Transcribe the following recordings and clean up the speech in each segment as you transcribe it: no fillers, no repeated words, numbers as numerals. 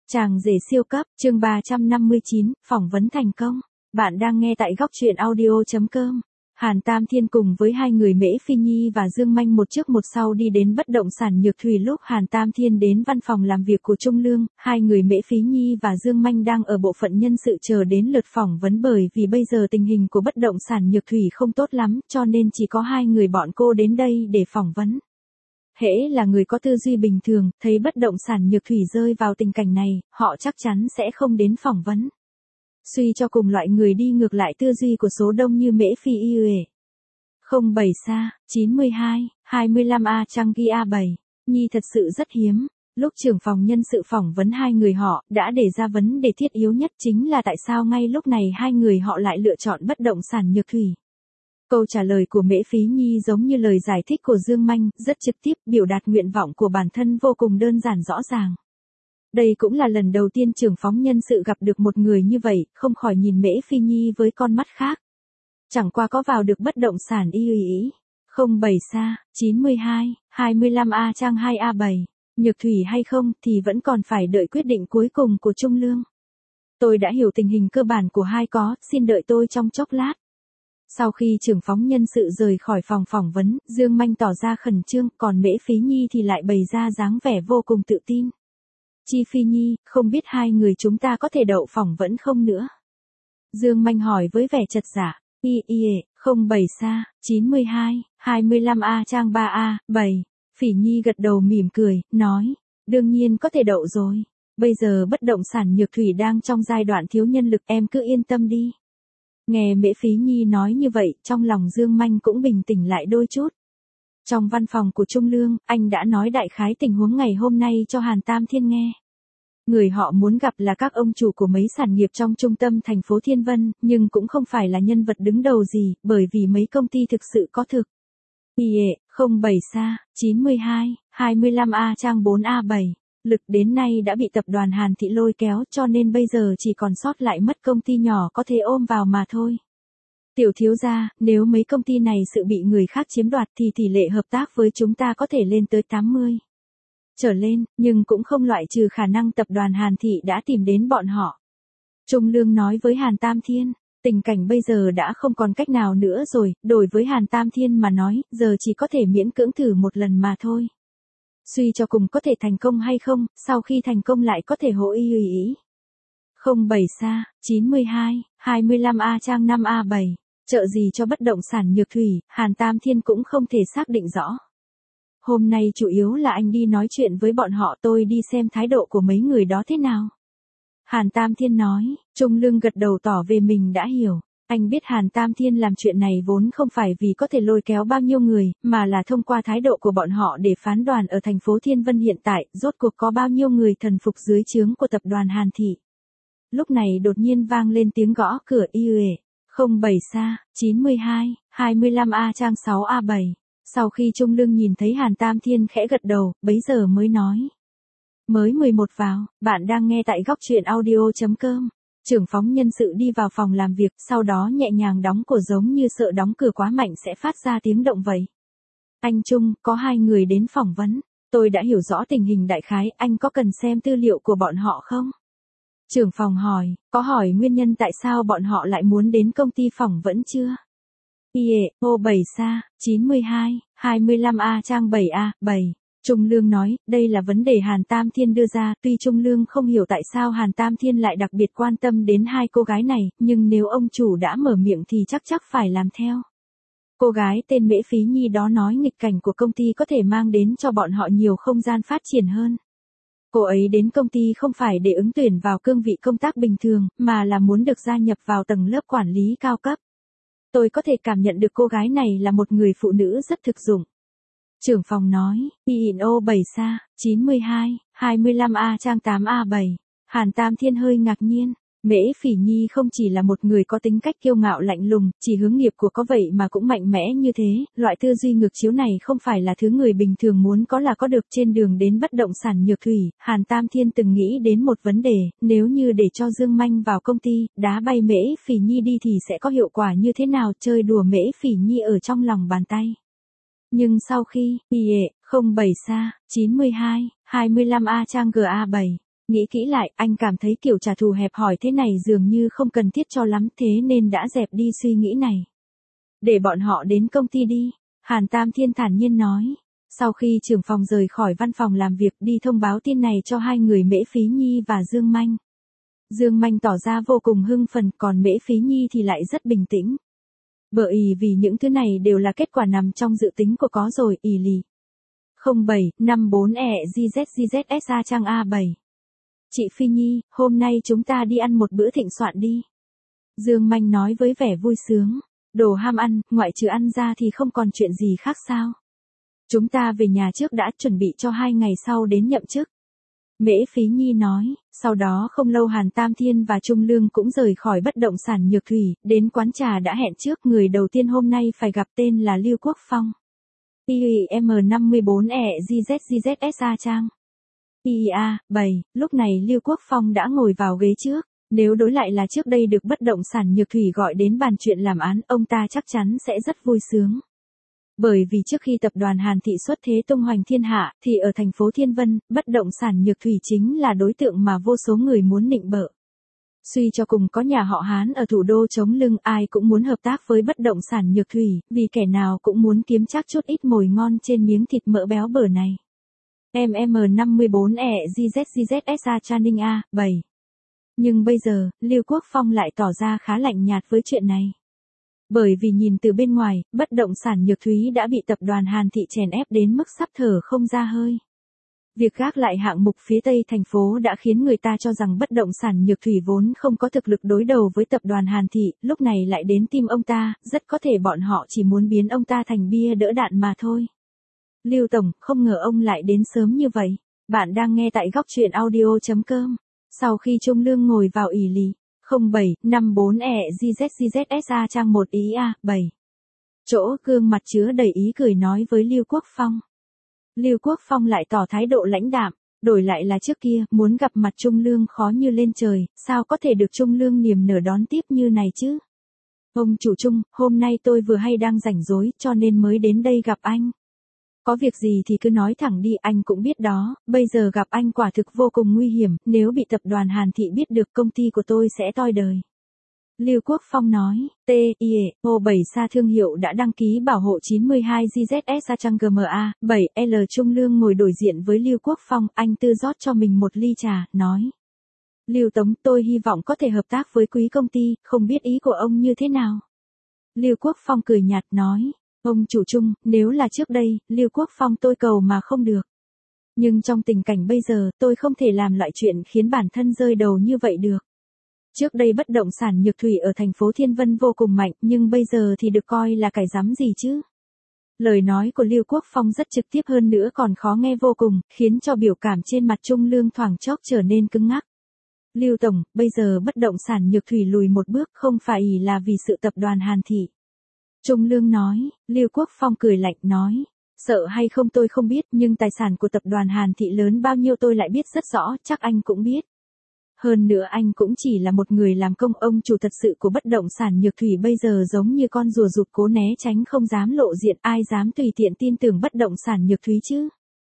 Chàng rể siêu cấp, chương 359, phỏng vấn thành công. Bạn đang nghe tại góc truyện audio.com. Hàn Tam Thiên cùng với hai người Mễ Phi Nhi và Dương Manh một trước một sau đi đến bất động sản Nhược Thủy. Lúc Hàn Tam Thiên đến văn phòng làm việc của Trung Lương, hai người Mễ Phi Nhi và Dương Manh đang ở bộ phận nhân sự chờ đến lượt phỏng vấn, bởi vì bây giờ tình hình của bất động sản Nhược Thủy không tốt lắm, cho nên chỉ có hai người bọn cô đến đây để phỏng vấn. Hễ là người có tư duy bình thường, thấy bất động sản Nhược Thủy rơi vào tình cảnh này, họ chắc chắn sẽ không đến phỏng vấn. Suy cho cùng loại người đi ngược lại tư duy của số đông như Mễ Phi Y Uể. 07 Sa, 92, 25A Trang Ghi A7, Nhi thật sự rất hiếm. Lúc trưởng phòng nhân sự phỏng vấn hai người họ, đã đề ra vấn đề thiết yếu nhất, chính là tại sao ngay lúc này hai người họ lại lựa chọn bất động sản Nhược Thủy. Câu trả lời của Mễ Phí Nhi giống như lời giải thích của Dương Manh, rất trực tiếp, biểu đạt nguyện vọng của bản thân vô cùng đơn giản rõ ràng. Đây cũng là lần đầu tiên trưởng phóng nhân sự gặp được một người như vậy, không khỏi nhìn Mễ Phi Nhi với con mắt khác. Chẳng qua có vào được bất động sản Y Ý. 07 Sa, 92, 25A Trang 2A7, Nhược Thủy hay không thì vẫn còn phải đợi quyết định cuối cùng của Trung Lương. Tôi đã hiểu tình hình cơ bản của hai có, xin đợi tôi trong chốc lát. Sau khi trưởng phóng nhân sự rời khỏi phòng phỏng vấn, Dương Manh tỏ ra khẩn trương, còn Mễ Phí Nhi thì lại bày ra dáng vẻ vô cùng tự tin. Chi Phi Nhi, không biết hai người chúng ta có thể đậu phỏng vấn không nữa? Dương Manh hỏi với vẻ chật giả. 07 Sa, 92, 25A Trang 3A7. Phỉ Nhi gật đầu mỉm cười, nói, đương nhiên có thể đậu rồi. Bây giờ bất động sản Nhược Thủy đang trong giai đoạn thiếu nhân lực, em cứ yên tâm đi. Nghe Mễ Phí Nhi nói như vậy, trong lòng Dương Manh cũng bình tĩnh lại đôi chút. Trong văn phòng của Trung Lương, anh đã nói đại khái tình huống ngày hôm nay cho Hàn Tam Thiên nghe. Người họ muốn gặp là các ông chủ của mấy sản nghiệp trong trung tâm thành phố Thiên Vân, nhưng cũng không phải là nhân vật đứng đầu gì, bởi vì mấy công ty thực sự có thực. 07 Sa, 92, 25A Trang 4A7. Lực đến nay đã bị tập đoàn Hàn Thị lôi kéo, cho nên bây giờ chỉ còn sót lại mất công ty nhỏ có thể ôm vào mà thôi. Tiểu thiếu gia, nếu mấy công ty này sự bị người khác chiếm đoạt thì tỷ lệ hợp tác với chúng ta có thể lên tới 80 trở lên, nhưng cũng không loại trừ khả năng tập đoàn Hàn Thị đã tìm đến bọn họ. Trung Lương nói với Hàn Tam Thiên, tình cảnh bây giờ đã không còn cách nào nữa rồi, đối với Hàn Tam Thiên mà nói, giờ chỉ có thể miễn cưỡng thử một lần mà thôi. Suy cho cùng có thể thành công hay không, sau khi thành công lại có thể hỗ ý. 07 Sa, 92, 25A Trang 5A7, trợ gì cho bất động sản Nhược Thủy, Hàn Tam Thiên cũng không thể xác định rõ. Hôm nay chủ yếu là anh đi nói chuyện với bọn họ, tôi đi xem thái độ của mấy người đó thế nào. Hàn Tam Thiên nói, Trung Lương gật đầu tỏ về mình đã hiểu. Anh biết Hàn Tam Thiên làm chuyện này vốn không phải vì có thể lôi kéo bao nhiêu người, mà là thông qua thái độ của bọn họ để phán đoán ở thành phố Thiên Vân hiện tại, rốt cuộc có bao nhiêu người thần phục dưới trướng của tập đoàn Hàn Thị. Lúc này đột nhiên vang lên tiếng gõ cửa Y Uể. 07 Sa, 92, 25A Trang 6A7. Sau khi Trung Lương nhìn thấy Hàn Tam Thiên khẽ gật đầu, bấy giờ mới nói. Mới 11 vào, bạn đang nghe tại góc truyện audio.com. Trưởng phóng nhân sự đi vào phòng làm việc, sau đó nhẹ nhàng đóng cửa giống như sợ đóng cửa quá mạnh sẽ phát ra tiếng động vậy. Anh Trung, có hai người đến phỏng vấn. Tôi đã hiểu rõ tình hình đại khái, anh có cần xem tư liệu của bọn họ không? Trưởng phòng hỏi, có hỏi nguyên nhân tại sao bọn họ lại muốn đến công ty phỏng vấn chưa? 07 Sa, 92, 25A Trang 7A7. Trung Lương nói, đây là vấn đề Hàn Tam Thiên đưa ra, tuy Trung Lương không hiểu tại sao Hàn Tam Thiên lại đặc biệt quan tâm đến hai cô gái này, nhưng nếu ông chủ đã mở miệng thì chắc phải làm theo. Cô gái tên Mễ Phí Nhi đó nói nghịch cảnh của công ty có thể mang đến cho bọn họ nhiều không gian phát triển hơn. Cô ấy đến công ty không phải để ứng tuyển vào cương vị công tác bình thường, mà là muốn được gia nhập vào tầng lớp quản lý cao cấp. Tôi có thể cảm nhận được cô gái này là một người phụ nữ rất thực dụng. Trưởng phòng nói, 07 Sa, 92, 25A Trang 8A7. Hàn Tam Thiên hơi ngạc nhiên. Mễ Phỉ Nhi không chỉ là một người có tính cách kiêu ngạo lạnh lùng, chỉ hướng nghiệp của có vậy mà cũng mạnh mẽ như thế, loại tư duy ngược chiếu này không phải là thứ người bình thường muốn có là có được. Trên đường đến bất động sản Nhược Thủy, Hàn Tam Thiên từng nghĩ đến một vấn đề, nếu như để cho Dương Manh vào công ty, đá bay Mễ Phỉ Nhi đi thì sẽ có hiệu quả như thế nào, chơi đùa Mễ Phỉ Nhi ở trong lòng bàn tay. Nhưng sau khi, 07 Sa, 92, 25A Trang GA7, Nghĩ kỹ lại, anh cảm thấy kiểu trả thù hẹp hòi thế này dường như không cần thiết cho lắm, thế nên đã dẹp đi suy nghĩ này. Để bọn họ đến công ty đi, Hàn Tam Thiên thản nhiên nói. Sau khi trưởng phòng rời khỏi văn phòng làm việc đi thông báo tin này cho hai người Mễ Phí Nhi và Dương Manh. Dương Manh tỏ ra vô cùng hưng phấn, còn Mễ Phí Nhi thì lại rất bình tĩnh. Bởi vì những thứ này đều là kết quả nằm trong dự tính của có rồi, ì lì. 0754EGZGZSA trang A7. Chị Phi Nhi, hôm nay chúng ta đi ăn một bữa thịnh soạn đi. Dương Manh nói với vẻ vui sướng. Đồ ham ăn, ngoại trừ ăn ra thì không còn chuyện gì khác sao? Chúng ta về nhà trước đã, chuẩn bị cho 2 ngày sau đến nhậm chức. Mễ Phí Nhi nói, sau đó không lâu Hàn Tam Thiên và Trung Lương cũng rời khỏi bất động sản Nhược Thủy, đến quán trà đã hẹn trước, người đầu tiên hôm nay phải gặp tên là Lưu Quốc Phong. IM54EGZGZSA trang. IA, 7, lúc này Lưu Quốc Phong đã ngồi vào ghế trước. Nếu đối lại là trước đây được bất động sản Nhược Thủy gọi đến bàn chuyện làm án, ông ta chắc chắn sẽ rất vui sướng. Bởi vì trước khi tập đoàn Hàn Thị xuất thế tung hoành thiên hạ, thì ở thành phố Thiên Vân, bất động sản Nhược Thủy chính là đối tượng mà vô số người muốn nịnh bợ. Suy cho cùng có nhà họ Hán ở thủ đô chống lưng, ai cũng muốn hợp tác với bất động sản Nhược Thủy, vì kẻ nào cũng muốn kiếm chắc chút ít mồi ngon trên miếng thịt mỡ béo bở này. MM54EGZGZSA Channing A, 7. Nhưng bây giờ, Lưu Quốc Phong lại tỏ ra khá lạnh nhạt với chuyện này. Bởi vì nhìn từ bên ngoài, bất động sản Nhược Thúy đã bị tập đoàn Hàn Thị chèn ép đến mức sắp thở không ra hơi. Việc gác lại hạng mục phía Tây thành phố đã khiến người ta cho rằng bất động sản Nhược Thủy vốn không có thực lực đối đầu với tập đoàn Hàn Thị, lúc này lại đến tim ông ta, rất có thể bọn họ chỉ muốn biến ông ta thành bia đỡ đạn mà thôi. Lưu Tổng, không ngờ ông lại đến sớm như vậy. Bạn đang nghe tại góc truyện audio.com. Sau khi Trung Lương ngồi vào ỷ lì, 0754EGZGZSA trang 1 ý A, 7. Chỗ gương mặt chứa đầy ý cười nói với Lưu Quốc Phong. Lưu Quốc Phong lại tỏ thái độ lãnh đạm, đổi lại là trước kia, muốn gặp mặt Trung Lương khó như lên trời, sao có thể được Trung Lương niềm nở đón tiếp như này chứ? Ông chủ Trung, hôm nay tôi vừa hay đang rảnh rỗi, cho nên mới đến đây gặp anh. Có việc gì thì cứ nói thẳng đi, anh cũng biết đó, bây giờ gặp anh quả thực vô cùng nguy hiểm, nếu bị tập đoàn Hàn Thị biết được công ty của tôi sẽ toi đời. Lưu Quốc Phong nói, O7 Sa thương hiệu đã đăng ký bảo hộ 92 GZS Sa Trăng GMA, 7L Trung Lương ngồi đối diện với Lưu Quốc Phong, anh tự rót cho mình một ly trà, nói. Lưu Tống, tôi hy vọng có thể hợp tác với quý công ty, không biết ý của ông như thế nào. Lưu Quốc Phong cười nhạt nói. Ông chủ Trung, nếu là trước đây, Lưu Quốc Phong tôi cầu mà không được. Nhưng trong tình cảnh bây giờ, tôi không thể làm loại chuyện khiến bản thân rơi đầu như vậy được. Trước đây bất động sản Nhược Thủy ở thành phố Thiên Vân vô cùng mạnh, nhưng bây giờ thì được coi là cái rắm gì chứ? Lời nói của Lưu Quốc Phong rất trực tiếp hơn nữa còn khó nghe vô cùng, khiến cho biểu cảm trên mặt Trung Lương thoáng chốc trở nên cứng ngắc. Lưu Tổng, bây giờ bất động sản Nhược Thủy lùi một bước không phải là vì sự tập đoàn Hàn Thị. Trung Lương nói, Lưu Quốc Phong cười lạnh nói, sợ hay không tôi không biết, nhưng tài sản của tập đoàn Hàn Thị lớn bao nhiêu tôi lại biết rất rõ, chắc anh cũng biết. Hơn nữa anh cũng chỉ là một người làm công, ông chủ thật sự của bất động sản Nhược Thủy bây giờ giống như con rùa rụt cố né tránh không dám lộ diện, ai dám tùy tiện tin tưởng bất động sản Nhược Thủy chứ.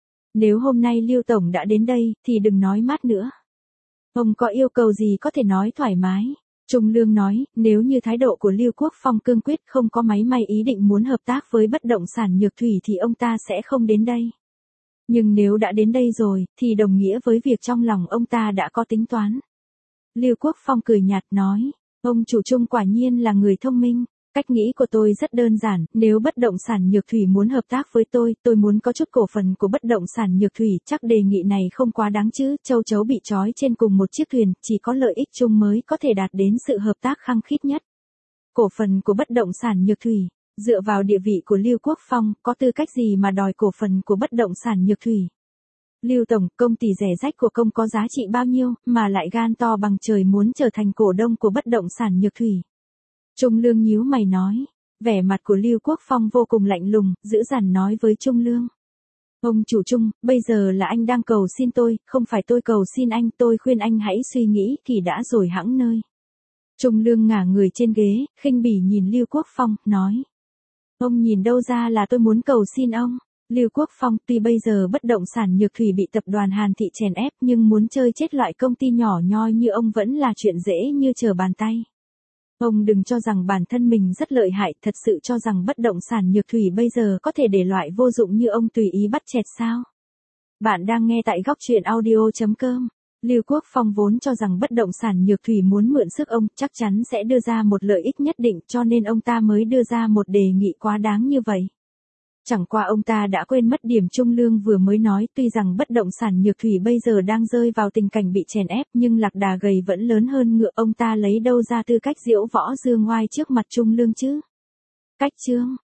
Nếu hôm nay Lưu Tổng đã đến đây, thì đừng nói mát nữa. Ông có yêu cầu gì có thể nói thoải mái. Trung Lương nói, nếu như thái độ của Lưu Quốc Phong cương quyết không có máy may ý định muốn hợp tác với bất động sản Nhược Thủy thì ông ta sẽ không đến đây. Nhưng nếu đã đến đây rồi, thì đồng nghĩa với việc trong lòng ông ta đã có tính toán. Lưu Quốc Phong cười nhạt nói, ông chủ Trung quả nhiên là người thông minh. Cách nghĩ của tôi rất đơn giản, nếu bất động sản Nhược Thủy muốn hợp tác với tôi muốn có chút cổ phần của bất động sản Nhược Thủy, chắc đề nghị này không quá đáng chứ, châu chấu bị trói trên cùng một chiếc thuyền, chỉ có lợi ích chung mới có thể đạt đến sự hợp tác khăng khít nhất. Cổ phần của bất động sản Nhược Thủy, dựa vào địa vị của Lưu Quốc Phong, có tư cách gì mà đòi cổ phần của bất động sản Nhược Thủy? Lưu Tổng, công tỷ rẻ rách của công có giá trị bao nhiêu, mà lại gan to bằng trời muốn trở thành cổ đông của bất động sản Nhược Thủy? Trung Lương nhíu mày nói, vẻ mặt của Lưu Quốc Phong vô cùng lạnh lùng, dữ dằn nói với Trung Lương. Ông chủ Trung, bây giờ là anh đang cầu xin tôi, không phải tôi cầu xin anh, tôi khuyên anh hãy suy nghĩ kỳ đã rồi hẵng nơi. Trung Lương ngả người trên ghế, khinh bỉ nhìn Lưu Quốc Phong, nói. Ông nhìn đâu ra là tôi muốn cầu xin ông, Lưu Quốc Phong tuy bây giờ bất động sản Nhược Thủy bị tập đoàn Hàn Thị chèn ép nhưng muốn chơi chết loại công ty nhỏ nhoi như ông vẫn là chuyện dễ như trở bàn tay. Ông đừng cho rằng bản thân mình rất lợi hại, thật sự cho rằng bất động sản Nhược Thủy bây giờ có thể để loại vô dụng như ông tùy ý bắt chẹt sao? Bạn đang nghe tại góc truyện audio.com. Lưu Quốc Phong vốn cho rằng bất động sản Nhược Thủy muốn mượn sức ông chắc chắn sẽ đưa ra một lợi ích nhất định cho nên ông ta mới đưa ra một đề nghị quá đáng như vậy. Chẳng qua ông ta đã quên mất điểm Trung Lương vừa mới nói, tuy rằng bất động sản Nhược Thủy bây giờ đang rơi vào tình cảnh bị chèn ép nhưng lạc đà gầy vẫn lớn hơn ngựa, ông ta lấy đâu ra tư cách diễu võ dương oai trước mặt Trung Lương chứ? Cách chương